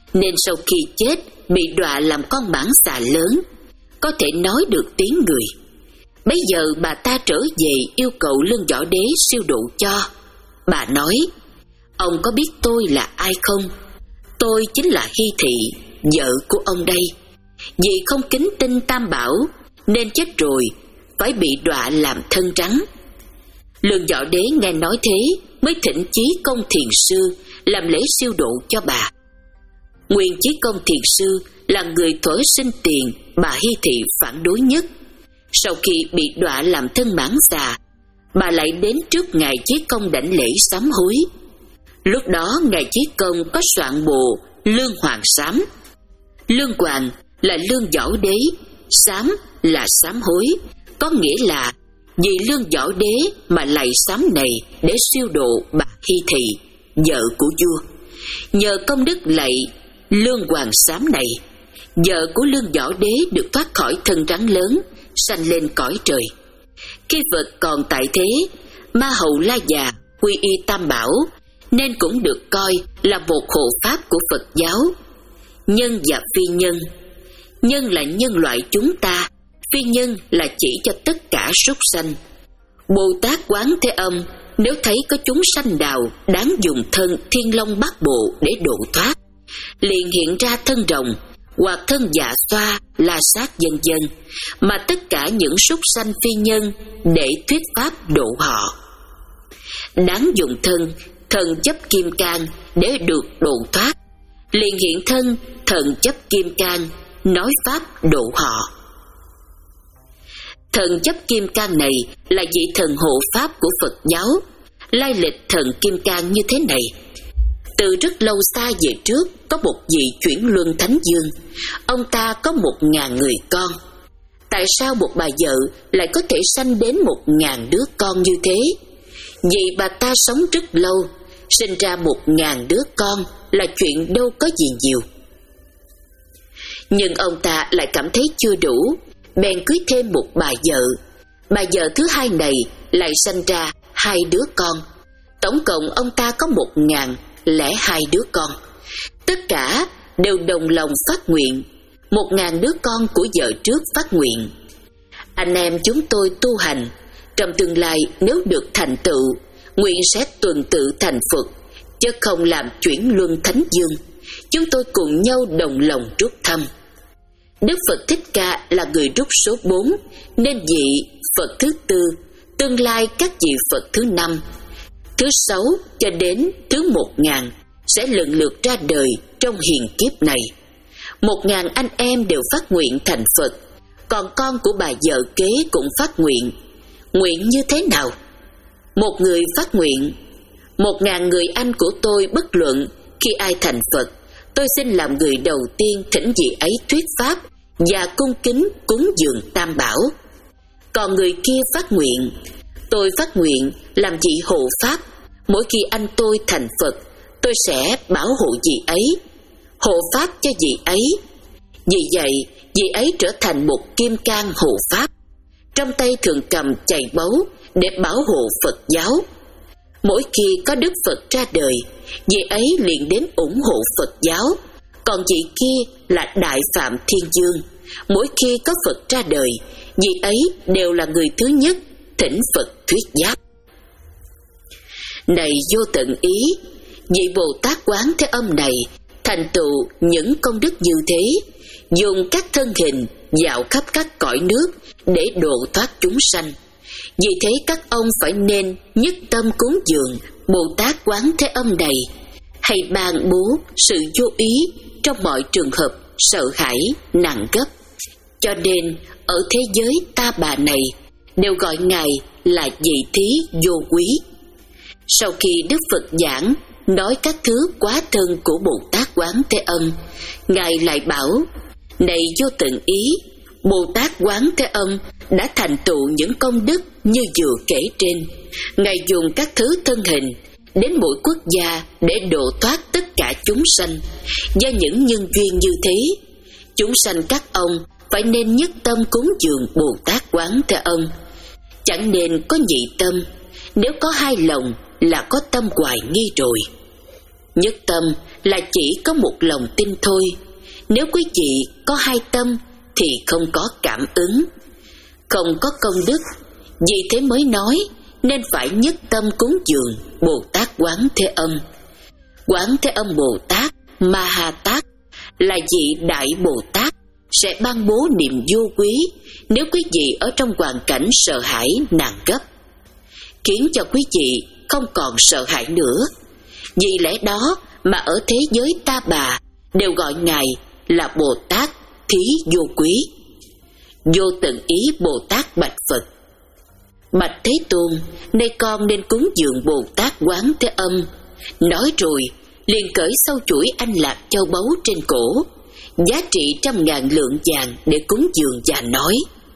nên sau khi chết bị đọa làm con mãng xà lớn, có thể nói được tiếng người. Bây giờ bà ta trở về yêu cầu Lương Võ Đế siêu độ cho. Bà nói: ông có biết tôi là ai không? Tôi chính là Hy Thị, vợ của ông đây. Vì không kính tin Tam Bảo nên chết rồi, phải bị đọa làm thân trắng. Lương Võ Đế nghe nói thế mới thỉnh Chí Công Thiền Sư làm lễ siêu độ cho bà. Nguyên Chí Công Thiền Sư là người thuở sinh tiền bà Hy Thị phản đối nhất. Sau khi bị đọa làm thân mãng xà, bà lại đến trước ngài Chí Công đảnh lễ sám hối. Lúc đó ngài Chí Công có soạn bộ Lương Hoàng Sám. Lương Hoàng là Lương Võ Đế, sám là sám hối, có nghĩa là vì Lương Võ Đế mà lạy sám này để siêu độ bà Hy Thị, vợ của vua. Nhờ công đức lạy Lương Hoàng Sám này, vợ của Lương Võ Đế được thoát khỏi thân trắng lớn, sanh lên cõi trời. Khi Phật còn tại thế, Ma Hầu La Già quy y Tam Bảo nên cũng được coi là một hộ pháp của Phật giáo. Nhân và phi nhân. Nhân là nhân loại chúng ta, phi nhân là chỉ cho tất cả súc sanh. Bồ Tát Quán Thế Âm nếu thấy có chúng sanh nào đáng dùng thân Thiên Long Bát Bộ để độ thoát, liền hiện ra thân rồng hoặc thân dạ xoa, la sát vân vân, mà tất cả những súc sanh phi nhân để thuyết pháp độ họ. Đáng dùng thân thần chấp kim cang để được độ thoát, liền hiện thân thần chấp kim cang nói pháp độ họ. Thần chấp kim cang này là vị thần hộ pháp của Phật giáo. Lai lịch thần kim cang như thế này: từ rất lâu xa về trước, có một vị chuyển luân thánh dương. Ông ta có một ngàn người con. Tại sao một bà vợ lại có thể sanh đến một ngàn đứa con như thế? Vì bà ta sống rất lâu, sinh ra một ngàn đứa con là chuyện đâu có gì nhiều. Nhưng ông ta lại cảm thấy chưa đủ, bèn cưới thêm một bà vợ. Bà vợ thứ hai này lại sanh ra hai đứa con. Tổng cộng ông ta có một ngàn lẻ hai đứa con. Tất cả đều đồng lòng phát nguyện. Một ngàn đứa con của vợ trước phát nguyện: anh em chúng tôi tu hành, trong tương lai nếu được thành tựu, nguyện sẽ tuần tự thành Phật, chứ không làm chuyển luân thánh dương. Chúng tôi cùng nhau đồng lòng rút thăm. Đức Phật Thích Ca là người rút số bốn, nên vị Phật thứ tư, tương lai các vị Phật thứ năm, thứ sáu cho đến thứ một ngàn sẽ lần lượt ra đời trong hiền kiếp này. Một ngàn anh em đều phát nguyện thành Phật, còn con của bà vợ kế cũng phát nguyện. Nguyện như thế nào? Một người phát nguyện: một ngàn người anh của tôi bất luận khi ai thành Phật, tôi xin làm người đầu tiên thỉnh vị ấy thuyết pháp và cung kính cúng dường Tam Bảo. Còn người kia phát nguyện: tôi phát nguyện làm vị hộ pháp, mỗi khi anh tôi thành Phật, tôi sẽ bảo hộ vị ấy, hộ pháp cho vị ấy. Vì vậy, vị ấy trở thành một kim cang hộ pháp, trong tay thường cầm chày báu để bảo hộ Phật giáo. Mỗi khi có Đức Phật ra đời, vị ấy liền đến ủng hộ Phật giáo. Còn vị kia là Đại Phạm Thiên Dương, mỗi khi có Phật ra đời, vị ấy đều là người thứ nhất thỉnh Phật thuyết pháp. Này vô tận ý, vị Bồ Tát Quán Thế Âm này thành tựu những công đức như thế, dùng các thân hình dạo khắp các cõi nước để độ thoát chúng sanh. Vì thế các ông phải nên nhất tâm cúng dường Bồ Tát Quán Thế Âm này, hay ban bố sự vô ý trong mọi trường hợp sợ hãi nặng gấp. Cho nên ở thế giới ta bà này đều gọi Ngài là vị thí vô quý. Sau khi Đức Phật giảng nói các thứ quá thân của Bồ Tát Quán Thế Âm, Ngài lại bảo: này vô tận ý, Bồ Tát Quán Thế Âm đã thành tựu những công đức như vừa kể trên. Ngài dùng các thứ thân hình đến mỗi quốc gia để độ thoát tất cả chúng sanh. Do những nhân duyên như thế, chúng sanh các ông phải nên nhất tâm cúng dường Bồ Tát Quán Thế Âm, chẳng nên có nhị tâm. Nếu có hai lòng là có tâm hoài nghi rồi. Nhất tâm là chỉ có một lòng tin thôi. Nếu quý vị có hai tâm thì không có cảm ứng, không có công đức. Vì thế mới nói nên phải nhất tâm cúng dường Bồ Tát Quán Thế Âm. Quán Thế Âm Bồ Tát Ma Ha Tát là vị Đại Bồ Tát sẽ ban bố niềm vô quý nếu quý vị ở trong hoàn cảnh sợ hãi nạn gấp, khiến cho quý vị không còn sợ hãi nữa. Vì lẽ đó mà ở thế giới ta bà đều gọi Ngài là Bồ Tát Thí Vô Quý. Vô Tận Ý Bồ Tát bạch Phật: bạch Thế Tôn, nay con nên cúng dường Bồ Tát Quán Thế Âm. Nói rồi liền cởi sâu chuỗi anh lạc châu báu trên cổ, giá trị trăm ngàn lượng vàng để cúng dường, và nói: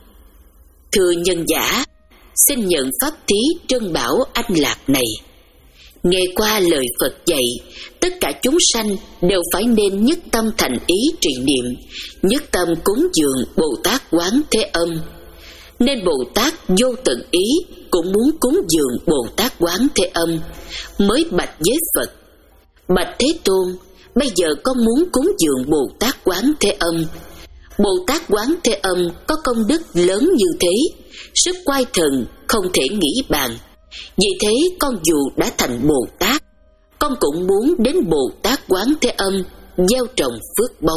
thưa nhân giả, xin nhận pháp thí trân bảo anh lạc này. Nghe qua lời Phật dạy, tất cả chúng sanh đều phải nên nhất tâm thành ý trì niệm, nhất tâm cúng dường Bồ Tát Quán Thế Âm. Nên Bồ Tát Vô Tận Ý cũng muốn cúng dường Bồ Tát Quán Thế Âm, mới bạch với Phật: bạch Thế Tôn, bây giờ con muốn cúng dường Bồ Tát Quán Thế Âm. Bồ Tát Quán Thế Âm có công đức lớn như thế, sức oai thần không thể nghĩ bàn. Vì thế con dù đã thành Bồ Tát, con cũng muốn đến Bồ Tát Quán Thế Âm gieo trồng phước báu.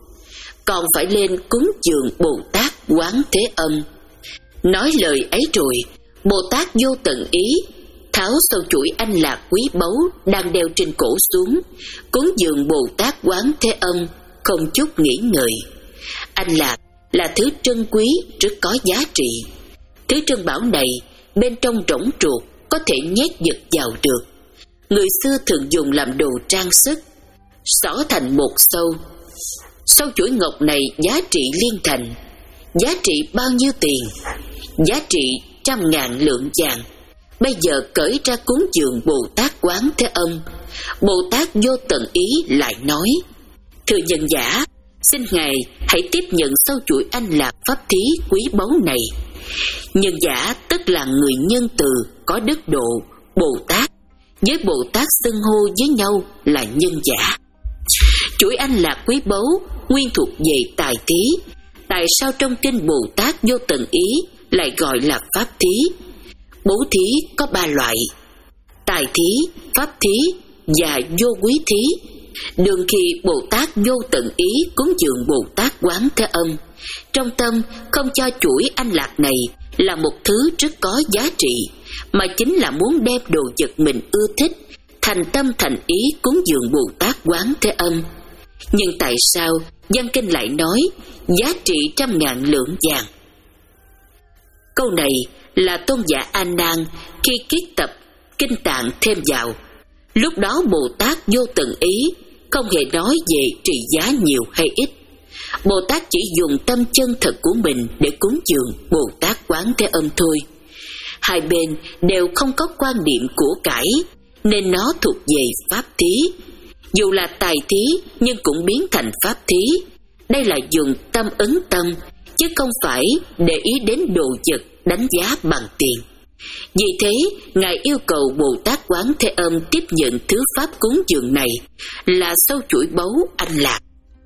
Còn phải lên cúng dường Bồ Tát Quán Thế Âm. Nói lời ấy rồi, Bồ Tát Vô Tận Ý tháo sâu chuỗi anh lạc quý báu đang đeo trên cổ xuống, cúng dường Bồ Tát Quán Thế Âm không chút nghĩ ngợi. Anh lạc là thứ trân quý rất có giá trị. Thứ trân bảo này bên trong rỗng ruột có thể nhét vật vào được. Người xưa thường dùng làm đồ trang sức, xỏ thành một sâu. Sâu chuỗi ngọc này giá trị liên thành. Giá trị bao nhiêu tiền? Giá trị trăm ngàn lượng vàng. Bây giờ cởi ra cúng dường Bồ Tát Quán Thế Âm. Bồ Tát Vô Tận Ý lại nói: thưa nhân giả, xin Ngài hãy tiếp nhận sâu chuỗi anh lạc pháp thí quý báu này. Nhân giả tức là người nhân từ, có đức độ, Bồ Tát. Với Bồ Tát xưng hô với nhau là nhân giả. Chuỗi anh lạc quý báu nguyên thuộc về tài thí. Tại sao trong kinh Bồ Tát Vô Tận Ý lại gọi là pháp thí? Bố thí có ba loại: tài thí, pháp thí và vô quý thí. Đương khi Bồ Tát Vô Tận Ý cúng dường Bồ Tát Quán Thế Âm, trong tâm không cho chuỗi anh lạc này là một thứ rất có giá trị, mà chính là muốn đem đồ vật mình ưa thích, thành tâm thành ý cúng dường Bồ Tát Quán Thế Âm. Nhưng tại sao văn kinh lại nói giá trị trăm ngàn lượng vàng? Câu này là tôn giả A Nan khi kiết tập kinh tạng thêm vào. Lúc đó Bồ Tát Vô Tận Ý không hề nói về trị giá nhiều hay ít. Bồ Tát chỉ dùng tâm chân thật của mình để cúng dường Bồ Tát Quán Thế Âm thôi. Hai bên đều không có quan niệm của cải, nên nó thuộc về pháp thí. Dù là tài thí nhưng cũng biến thành pháp thí. Đây là dùng tâm ấn tâm, chứ không phải để ý đến đồ vật đánh giá bằng tiền. Vì thế, Ngài yêu cầu Bồ Tát Quán Thế Âm tiếp nhận thứ pháp cúng dường này là sâu chuỗi báu anh lạc.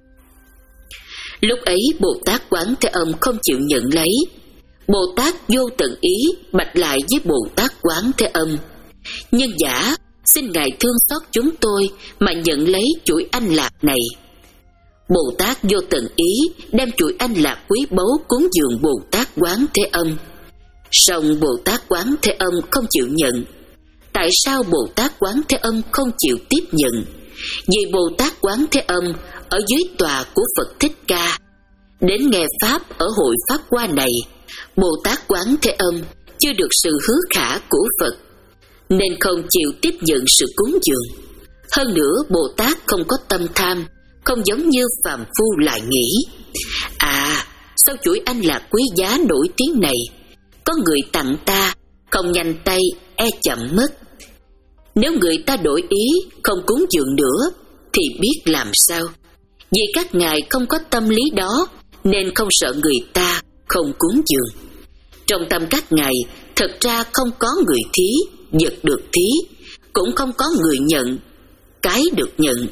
Lúc ấy Bồ Tát Quán Thế Âm không chịu nhận lấy. Bồ Tát Vô Tận Ý bạch lại với Bồ Tát Quán Thế Âm: nhân giả, xin Ngài thương xót chúng tôi mà nhận lấy chuỗi anh lạc này. Bồ Tát Vô Tận Ý đem chuỗi anh lạc quý báu cúng dường Bồ Tát Quán Thế Âm. Song Bồ Tát Quán Thế Âm không chịu nhận. Tại sao Bồ Tát Quán Thế Âm không chịu tiếp nhận? Vì Bồ Tát Quán Thế Âm ở dưới tòa của Phật Thích Ca, đến nghe Pháp ở hội Pháp Hoa này, Bồ Tát Quán Thế Âm chưa được sự hứa khả của Phật, nên không chịu tiếp nhận sự cúng dường. Hơn nữa Bồ Tát không có tâm tham, không giống như phàm phu lại nghĩ: à, sau chuỗi anh lạc quý giá nổi tiếng này, có người tặng ta, không nhanh tay e chậm mất. Nếu người ta đổi ý không cúng dường nữa thì biết làm sao? Vì các ngài không có tâm lý đó nên không sợ người ta không cúng dường. Trong tâm các ngài thật ra không có người thí, vật được thí, cũng không có người nhận, cái được nhận.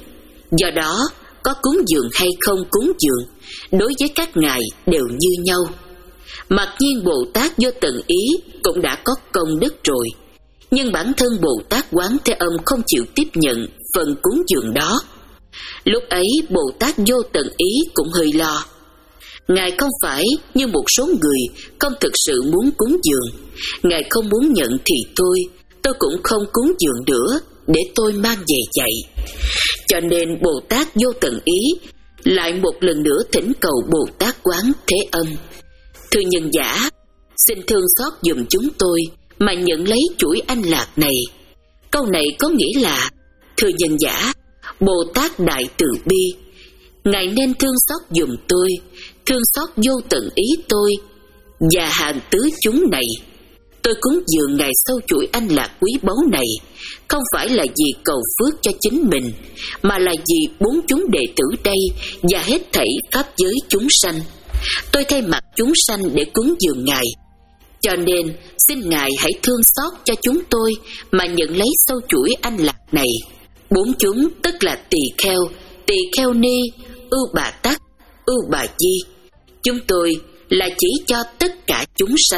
Do đó, có cúng dường hay không cúng dường, đối với các ngài đều như nhau. Mặc nhiên Bồ Tát Vô Tận Ý cũng đã có công đức rồi, nhưng bản thân Bồ Tát Quán Thế Âm không chịu tiếp nhận phần cúng dường đó. Lúc ấy Bồ Tát Vô Tận Ý cũng hơi lo. Ngài không phải như một số người không thực sự muốn cúng dường. Ngài không muốn nhận thì thôi, tôi cũng không cúng dường nữa, để tôi mang về dạy. Cho nên Bồ Tát Vô Tận Ý lại một lần nữa thỉnh cầu Bồ Tát Quán Thế Âm: thưa nhân giả, xin thương xót giùm chúng tôi mà nhận lấy chuỗi anh lạc này. Câu này có nghĩa là: thưa nhân giả, Bồ Tát Đại Từ Bi, ngài nên thương xót giùm tôi, thương xót vô tận ý tôi và hàng tứ chúng này. Tôi cúng dường ngài sâu chuỗi anh lạc quý báu này, không phải là vì cầu phước cho chính mình, mà là vì bốn chúng đệ tử đây và hết thảy pháp giới chúng sanh. Tôi thay mặt chúng sanh để cúng dường ngài, cho nên xin ngài hãy thương xót cho chúng tôi mà nhận lấy sâu chuỗi anh lạc này. Bốn chúng tức là tỳ kheo, tỳ kheo ni, ưu bà tắc, ưu bà di. Chúng tôi là chỉ cho tất cả chúng sanh.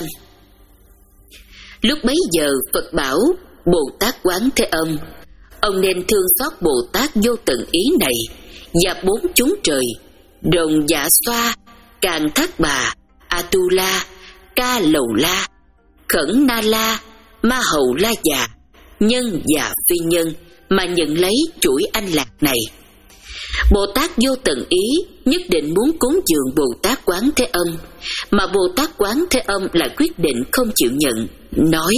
Lúc bấy giờ Phật bảo Bồ Tát Quán Thế Âm: ông nên thương xót Bồ Tát Vô Tận Ý này và bốn chúng trời Rồng Dạ Xoa, Càn Thác Bà, Atula, Ca Lầu La, Khẩn Na La, Ma Hầu La Già, nhân và phi nhân mà nhận lấy chuỗi anh lạc này. Bồ Tát Vô Tận Ý nhất định muốn cúng dường Bồ Tát Quán Thế Âm, mà Bồ Tát Quán Thế Âm lại quyết định không chịu nhận, nói: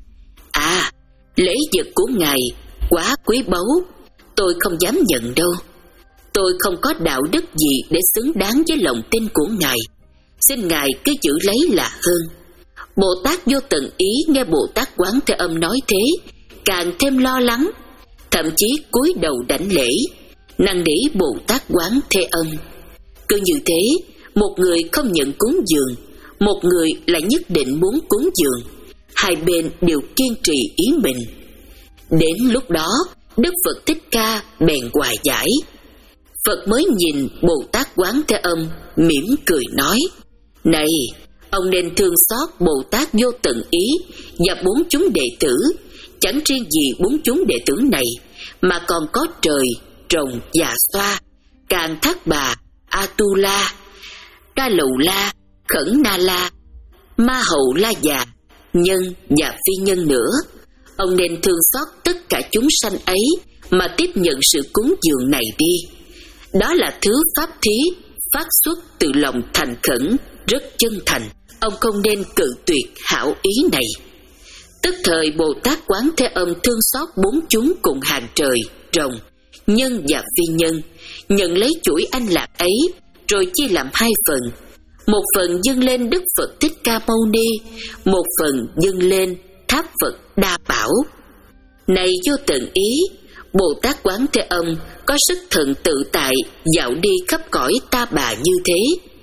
à, lễ vật của ngài quá quý báu, tôi không dám nhận đâu. Tôi không có đạo đức gì để xứng đáng với lòng tin của ngài, xin ngài cứ giữ lấy là hơn. Bồ Tát Vô Tận Ý nghe Bồ Tát Quán Thế Âm nói thế, càng thêm lo lắng, thậm chí cúi đầu đảnh lễ, năn nỉ Bồ Tát Quán Thế Âm. Cứ như thế, một người không nhận cúng dường, một người lại nhất định muốn cúng dường, hai bên đều kiên trì ý mình. Đến lúc đó, Đức Phật Thích Ca bèn hòa giải. Phật mới nhìn Bồ Tát Quán Thế Âm, mỉm cười nói: này, ông nên thương xót Bồ Tát Vô Tận Ý và bốn chúng đệ tử. Chẳng riêng gì bốn chúng đệ tử này, mà còn có trời, Rồng, Dạ Xoa, Càn Thác Bà, Atula, Ca Lầu La, Khẩn Na La, Ma Hầu La Già, nhân và phi nhân nữa. Ông nên thương xót tất cả chúng sanh ấy mà tiếp nhận sự cúng dường này đi. Đó là thứ pháp thí phát xuất từ lòng thành khẩn, rất chân thành. Ông không nên cự tuyệt hảo ý này. Tức thời Bồ Tát Quán Thế Âm thương xót bốn chúng cùng hàng trời, rồng, nhân và phi nhân, nhận lấy chuỗi anh lạc ấy, rồi chia làm hai phần. Một phần dâng lên Đức Phật Thích Ca Mâu Ni, một phần dâng lên tháp Phật Đa Bảo. Này Vô Tận Ý, Bồ Tát Quán Thế Âm có sức thần tự tại dạo đi khắp cõi Ta Bà như thế.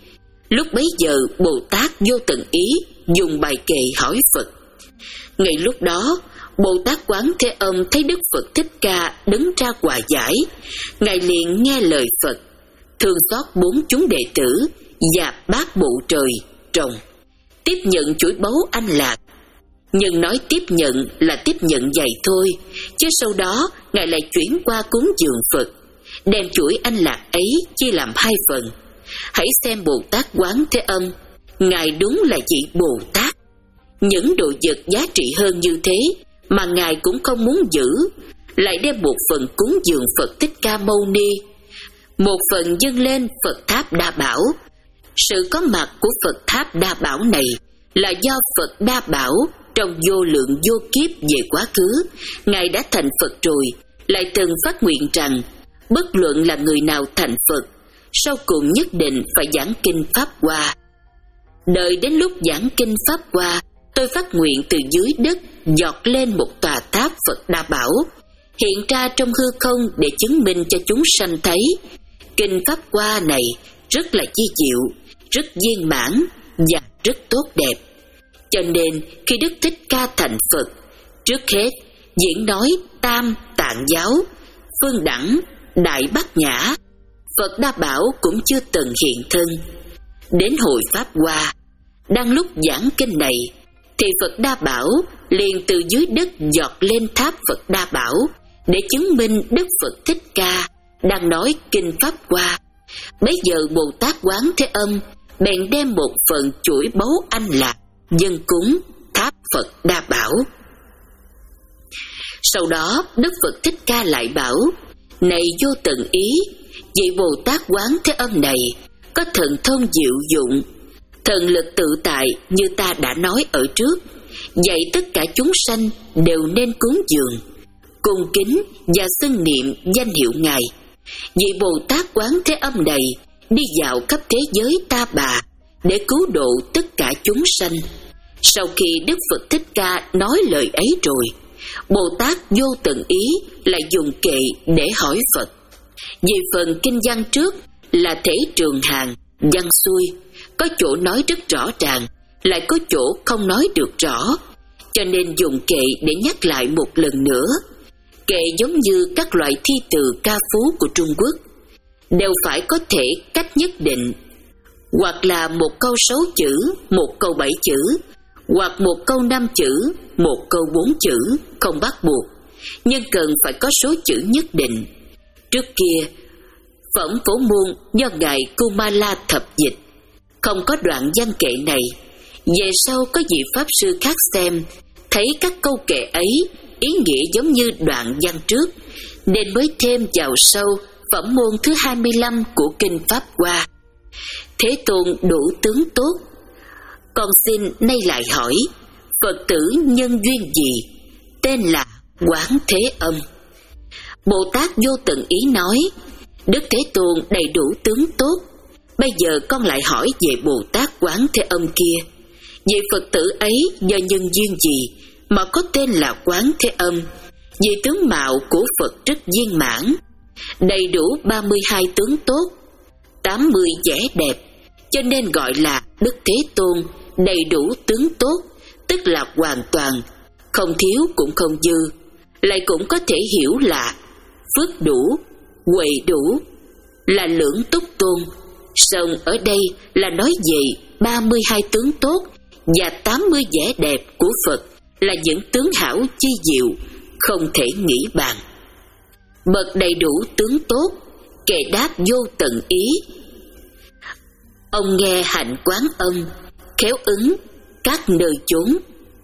Lúc bấy giờ Bồ Tát Vô Tận Ý dùng bài kệ hỏi Phật. Ngay lúc đó, Bồ Tát Quán Thế Âm thấy Đức Phật Thích Ca đứng ra hòa giải, ngài liền nghe lời Phật, thương xót bốn chúng đệ tử và bát bộ trời, rồng, tiếp nhận chuỗi báu anh lạc. Nhưng nói tiếp nhận là tiếp nhận vậy thôi, chứ sau đó ngài lại chuyển qua cúng dường Phật, đem chuỗi anh lạc ấy chia làm hai phần. Hãy xem Bồ Tát Quán Thế Âm, ngài đúng là vị Bồ Tát. Những đồ vật giá trị hơn như thế mà ngài cũng không muốn giữ, lại đem một phần cúng dường Phật Thích Ca Mâu Ni, một phần dâng lên Phật Tháp Đa Bảo. Sự có mặt của Phật Tháp Đa Bảo này là do Phật Đa Bảo trong vô lượng vô kiếp về quá khứ, ngài đã thành Phật rồi, lại từng phát nguyện rằng bất luận là người nào thành Phật, sau cùng nhất định phải giảng kinh Pháp Hoa. Đợi đến lúc giảng kinh Pháp Hoa, tôi phát nguyện từ dưới đất giọt lên một tòa tháp Phật Đa Bảo, hiện ra trong hư không để chứng minh cho chúng sanh thấy kinh Pháp Hoa này rất là chi diệu, rất viên mãn và rất tốt đẹp. Cho nên khi Đức Thích Ca thành Phật, trước hết diễn nói tam tạng giáo, phương đẳng, Đại Bát Nhã, Phật Đa Bảo cũng chưa từng hiện thân. Đến hồi Pháp Hoa, đang lúc giảng kinh này, thì Phật Đa Bảo liền từ dưới đất giọt lên tháp Phật Đa Bảo để chứng minh Đức Phật Thích Ca đang nói kinh Pháp Hoa. Bấy giờ Bồ Tát Quán Thế Âm bèn đem một phần chuỗi báu anh lạc dâng cúng tháp Phật Đa Bảo. Sau đó Đức Phật Thích Ca lại bảo: này Vô Tận Ý, vị Bồ Tát Quán Thế Âm này có thần thông diệu dụng, thần lực tự tại như ta đã nói ở trước, dạy tất cả chúng sanh đều nên cúng dường, cung kính và xưng niệm danh hiệu Ngài. Vị Bồ Tát Quán Thế Âm này đi dạo khắp thế giới Ta Bà để cứu độ tất cả chúng sanh. Sau khi Đức Phật Thích Ca nói lời ấy rồi, Bồ Tát Vô Tận Ý lại dùng kệ để hỏi Phật. Về phần kinh văn trước là thể trường hàng, văn xuôi, có chỗ nói rất rõ ràng, lại có chỗ không nói được rõ, cho nên dùng kệ để nhắc lại một lần nữa. Kệ giống như các loại thi từ ca phú của Trung Quốc, đều phải có thể cách nhất định, hoặc là một câu sáu chữ, một câu bảy chữ, hoặc một câu năm chữ, một câu bốn chữ, không bắt buộc, nhưng cần phải có số chữ nhất định. Trước kia, Phẩm Phổ Môn do Ngài Kumala thập dịch, không có đoạn văn kệ này. Về sau có vị Pháp Sư khác xem, thấy các câu kệ ấy ý nghĩa giống như đoạn văn trước, nên mới thêm vào sau Phẩm môn thứ hai mươi lăm của Kinh Pháp Hoa. Thế Tôn đủ tướng tốt, con xin nay lại hỏi, Phật tử nhân duyên gì? Tên là Quán Thế Âm. Bồ Tát Vô Tận Ý nói: Đức Thế Tôn đầy đủ tướng tốt. Bây giờ con lại hỏi về Bồ Tát Quán Thế Âm kia. Vị Phật tử ấy do nhân duyên gì mà có tên là Quán Thế Âm? Vì tướng mạo của Phật rất viên mãn, đầy đủ ba mươi hai tướng tốt, tám mươi vẻ đẹp, cho nên gọi là Đức Thế Tôn đầy đủ tướng tốt, tức là hoàn toàn, không thiếu cũng không dư. Lại cũng có thể hiểu là phước đủ, huệ đủ, là lưỡng túc tôn. Song ở đây là nói về ba mươi hai tướng tốt và tám mươi vẻ đẹp của Phật là những tướng hảo chi diệu, không thể nghĩ bàn. Bậc đầy đủ tướng tốt, kệ đáp Vô Tận Ý. Ông nghe hạnh Quán Âm, khéo ứng các nơi chốn.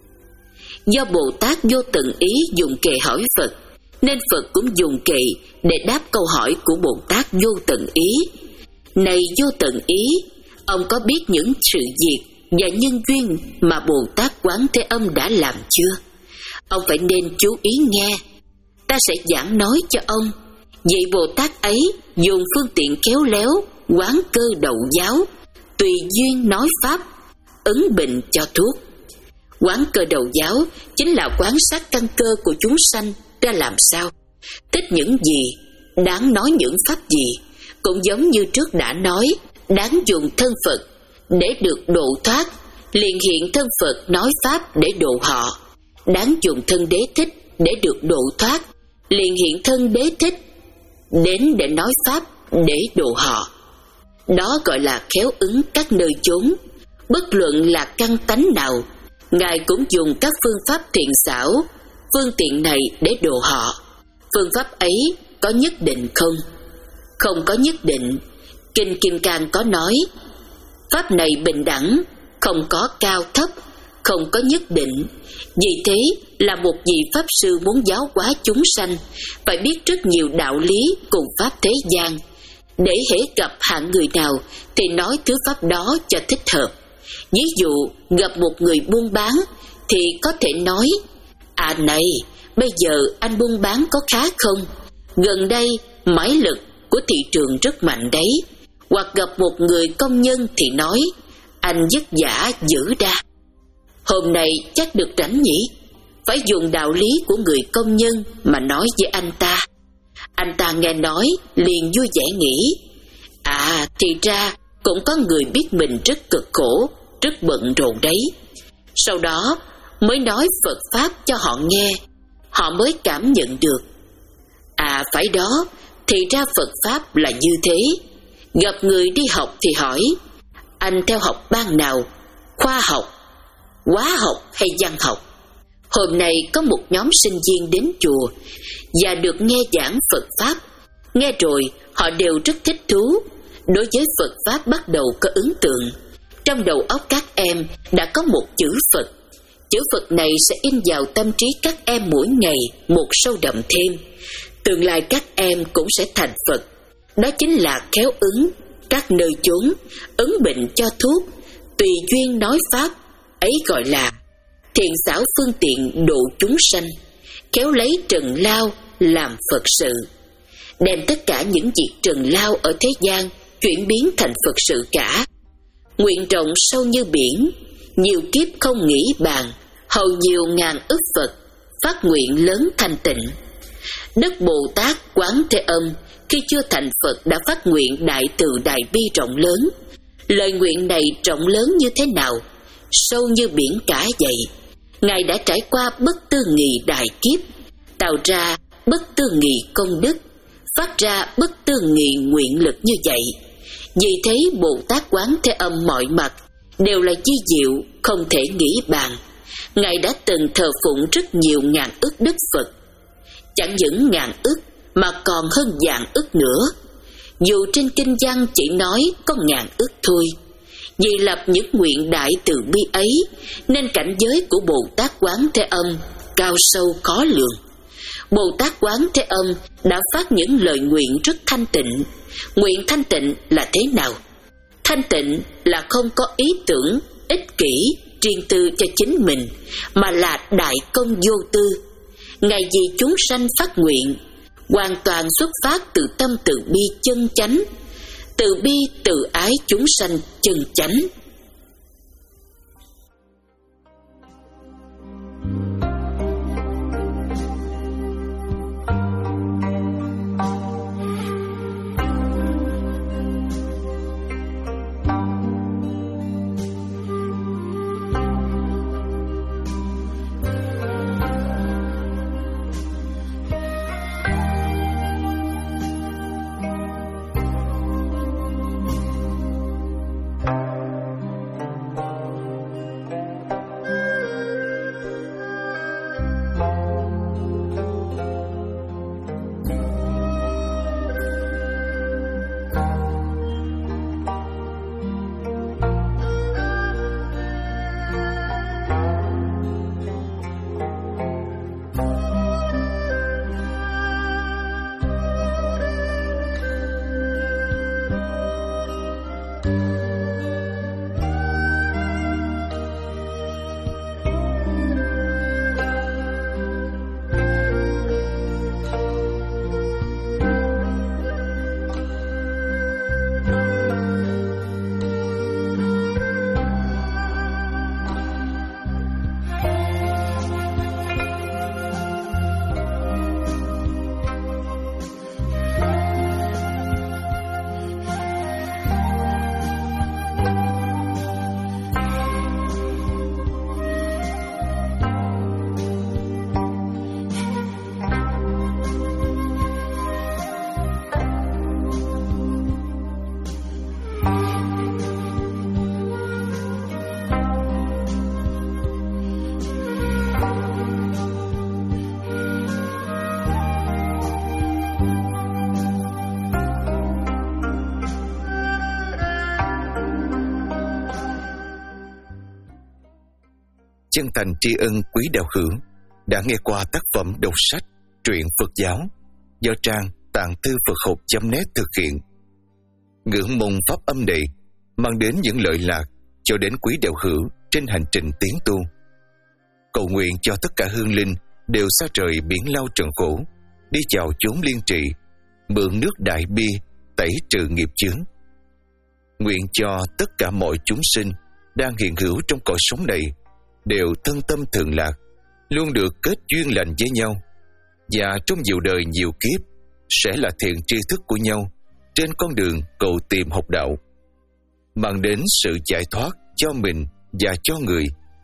Do Bồ Tát Vô Tận Ý dùng kệ hỏi Phật, nên Phật cũng dùng kệ để đáp câu hỏi của Bồ Tát Vô Tận Ý. Này Vô Tận Ý, ông có biết những sự việc và nhân duyên mà Bồ Tát Quán Thế Âm đã làm chưa? Ông phải nên chú ý nghe. Ta sẽ giảng nói cho ông. Vị Bồ Tát ấy dùng phương tiện khéo léo, quán cơ đầu giáo, tùy duyên nói pháp, ứng bệnh cho thuốc. Quán cơ đầu giáo chính là quán sát căn cơ của chúng sanh ra làm sao, thích những gì, đáng nói những pháp gì. Cũng giống như trước đã nói, đáng dùng thân Phật để được độ thoát, liền hiện thân Phật nói pháp để độ họ. Đáng dùng thân Đế Thích để được độ thoát, liền hiện thân Đế Thích đến để nói pháp để độ họ. Đó gọi là khéo ứng các nơi chốn. Bất luận là căn tánh nào, Ngài cũng dùng các phương pháp thiện xảo, phương tiện này để độ họ. Phương pháp ấy có nhất định không? Không có nhất định. Kinh Kim Cang có nói, pháp này bình đẳng, không có cao thấp, không có nhất định. Vì thế là một vị Pháp Sư muốn giáo hóa chúng sanh, phải biết rất nhiều đạo lý cùng pháp thế gian, để hễ gặp hạng người nào thì nói thứ pháp đó cho thích hợp. Ví dụ gặp một người buôn bán thì có thể nói: À này, bây giờ anh buôn bán có khá không? Gần đây mãi lực của thị trường rất mạnh đấy. Hoặc gặp một người công nhân thì nói: Anh vất vả dữ đa. Hôm nay chắc được rảnh nhỉ? Phải dùng đạo lý của người công nhân mà nói với anh ta. Anh ta nghe nói liền vui vẻ nghĩ: À, thì ra cũng có người biết mình rất cực khổ, rất bận rộn đấy. Sau đó mới nói Phật Pháp cho họ nghe, họ mới cảm nhận được. À phải đó, Thì ra Phật Pháp là như thế. Gặp người đi học thì hỏi: anh theo học ban nào? Khoa học, hóa học hay văn học? Hôm nay có một nhóm sinh viên đến chùa và được nghe giảng Phật Pháp. Nghe rồi họ đều rất thích thú. Đối với Phật Pháp bắt đầu có ấn tượng. Trong đầu óc các em đã có một chữ Phật. Chữ Phật này sẽ in vào tâm trí các em mỗi ngày một sâu đậm thêm. Tương lai các em cũng sẽ thành Phật. Đó chính là khéo ứng các nơi chốn, ứng bệnh cho thuốc, tùy duyên nói Pháp. Ấy gọi là thiện xảo phương tiện độ chúng sanh, khéo lấy trần lao làm Phật sự. Đem tất cả những việc trần lao ở thế gian chuyển biến thành Phật sự cả. Nguyện rộng sâu như biển, nhiều kiếp không nghĩ bàn, hầu nhiều ngàn ức Phật, phát nguyện lớn thanh tịnh. Đức Bồ Tát Quán Thế Âm khi chưa thành Phật đã phát nguyện đại từ đại bi rộng lớn. Lời nguyện này rộng lớn như thế nào? Sâu như biển cả vậy. Ngài đã trải qua bất tư nghị đại kiếp, tạo ra bất tư nghị công đức, phát ra bất tư nghị nguyện lực như vậy. Vì thế Bồ Tát Quán Thế Âm mọi mặt đều là di diệu không thể nghĩ bàn. Ngài đã từng thờ phụng rất nhiều ngàn ức đức Phật. Chẳng những ngàn ức mà còn hơn vạn ức nữa. Dù trên kinh văn chỉ nói có ngàn ức thôi. Vì lập những nguyện đại từ bi ấy nên cảnh giới của Bồ Tát Quán Thế Âm cao sâu khó lường. Bồ Tát Quán Thế Âm đã phát những lời nguyện rất thanh tịnh. Nguyện thanh tịnh là thế nào? Thanh tịnh là không có ý tưởng ích kỷ riêng tư cho chính mình, mà là đại công vô tư. Ngài vì chúng sanh phát nguyện, hoàn toàn xuất phát từ tâm từ bi chân chánh, từ bi từ ái chúng sanh chân chánh. Chân thành tri ân quý đạo hữu đã nghe qua tác phẩm đọc sách truyện Phật giáo do trang tạng thư Phật học chấm net thực hiện. Ngưỡng mong pháp âm này mang đến những lợi lạc cho đến quý đạo hữu trên hành trình tiến tu. Cầu nguyện cho tất cả hương linh đều xa rời biển lao trần khổ, đi vào chốn liên trị, mượn nước đại bi tẩy trừ nghiệp chướng. Nguyện cho tất cả mọi chúng sinh đang hiện hữu trong cõi sống này đều thân tâm thường lạc, luôn được kết duyên lành với nhau, và trong nhiều đời nhiều kiếp sẽ là thiện tri thức của nhau trên con đường cầu tìm học đạo, mang đến sự giải thoát cho mình và cho người.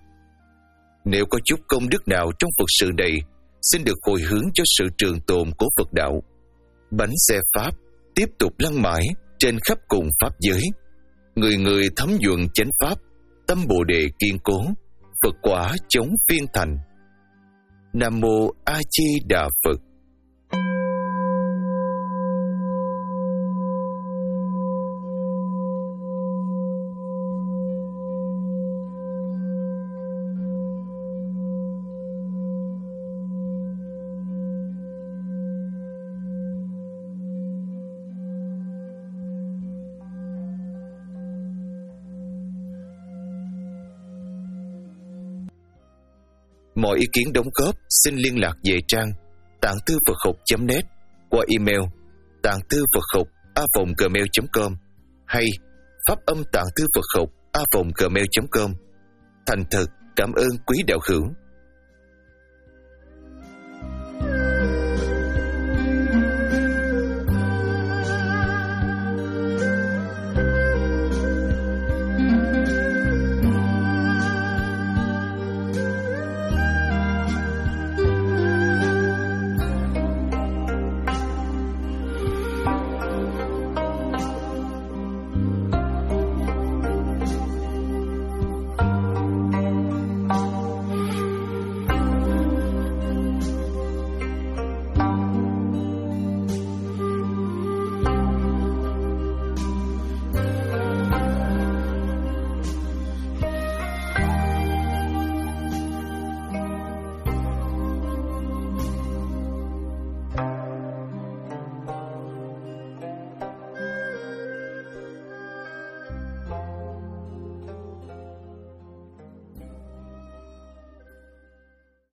Nếu có chút công đức nào trong Phật sự này, xin được hồi hướng cho sự trường tồn của Phật đạo, Bánh xe Pháp tiếp tục lăn mãi trên khắp cùng Pháp giới. Người người thấm nhuận chánh Pháp, tâm Bồ Đề kiên cố, Phật quả chống phiên thành. Nam Mô A Di Đà Phật. Mọi ý kiến đóng góp xin liên lạc về trang tạng thư Phật học chấm net qua email tạng thư Phật học a còng gmail chấm com hay pháp âm tạng thư Phật học a còng gmail chấm com. Thành thật cảm ơn quý đạo hữu.